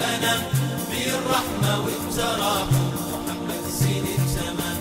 الأنام بالرحمة والتراحم محمد زين التمام.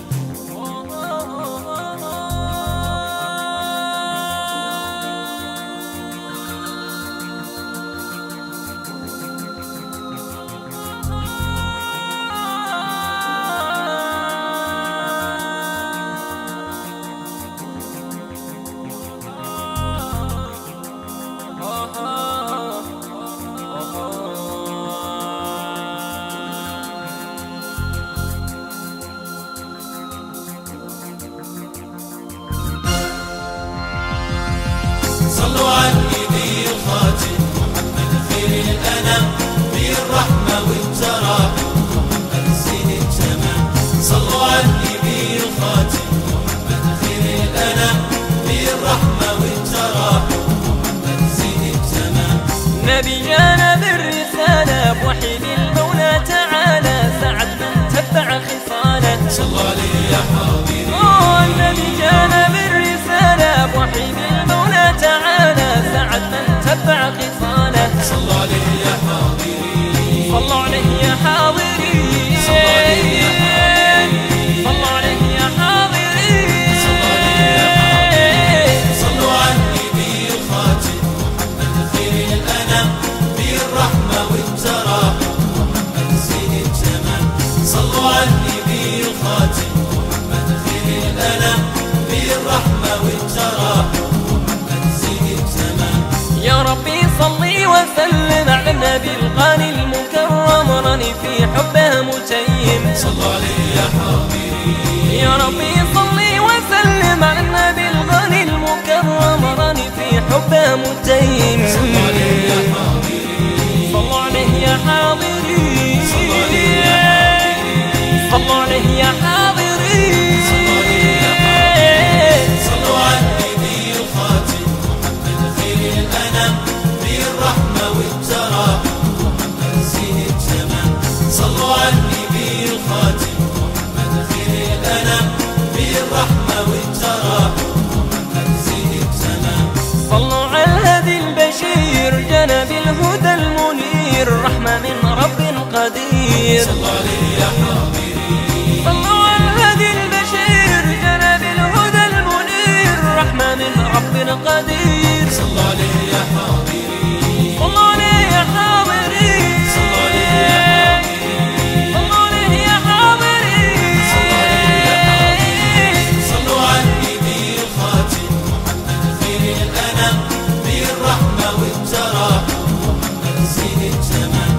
صلوا على النبي الخاتم محمد خير الأنام بالرحمة والتراحم محمد زين التمام. صلوا على النبي الخاتم محمد خير الأنام بالرحمة والتراحم محمد زين التمام. نبينا بالرسالة بوحي المولى تعالى سعد من تبع خصاله. صلوا عليه يا حاضرين. النبي جانا بالرسالة بوحي المولى تعالى سعد من تبع خصاله. صلوا عليه يا حاضرين. صلوا عليه يا حاضرين. صلوا عليه يا حاضرين. صلوا عليه يا حاضرين. صلوا عليه يا حاضرين. صلوا على النبي الخاتم محمد خير الأنام بالرحمة والتراحم محمد زين التمام. صلوا على النبي الخاتم محمد خير الأنام بالرحمة والتراحم محمد زين التمام. يا ربي صلي وسلم على النبي الغالي المكرم راني في حبه متيم. صلوا عليه يا حاضرين. يا ربي صلي وسلم على النبي الغالي المكرم راني في حبه متيم. صلوا عليه يا حاضرين. صلوا عليه يا حاضرين. صلوا عليه يا حاضرين. صلوا عليه يا حاضرين. صلوا عليه يا حاضرين. صلوا على النبي الخاتم محمد خير الأنام بالرحمة والتراحم محمد زين التمام. صلوا على النبي الخاتم محمد خير الأنام بالرحمة والتراحم محمد زين التمام. صلوا على الهادي البشير جنب الهدى المنير رحمة من رب قدير. صلوا عليه يا حاضرين. صلوا على الهادي البشير جنب الهدى المنير رحمة من رب قدير. صلوا عليه يا حاضرين. صلوا عليه يا حاضرين. صلوا عليه يا حاضرين. صلوا عليه يا حاضرين. صلوا عليه يا حاضرين. صلوا على النبي الخاتم محمد خير الأنام بالرحمة والتراحم محمد زين التمام.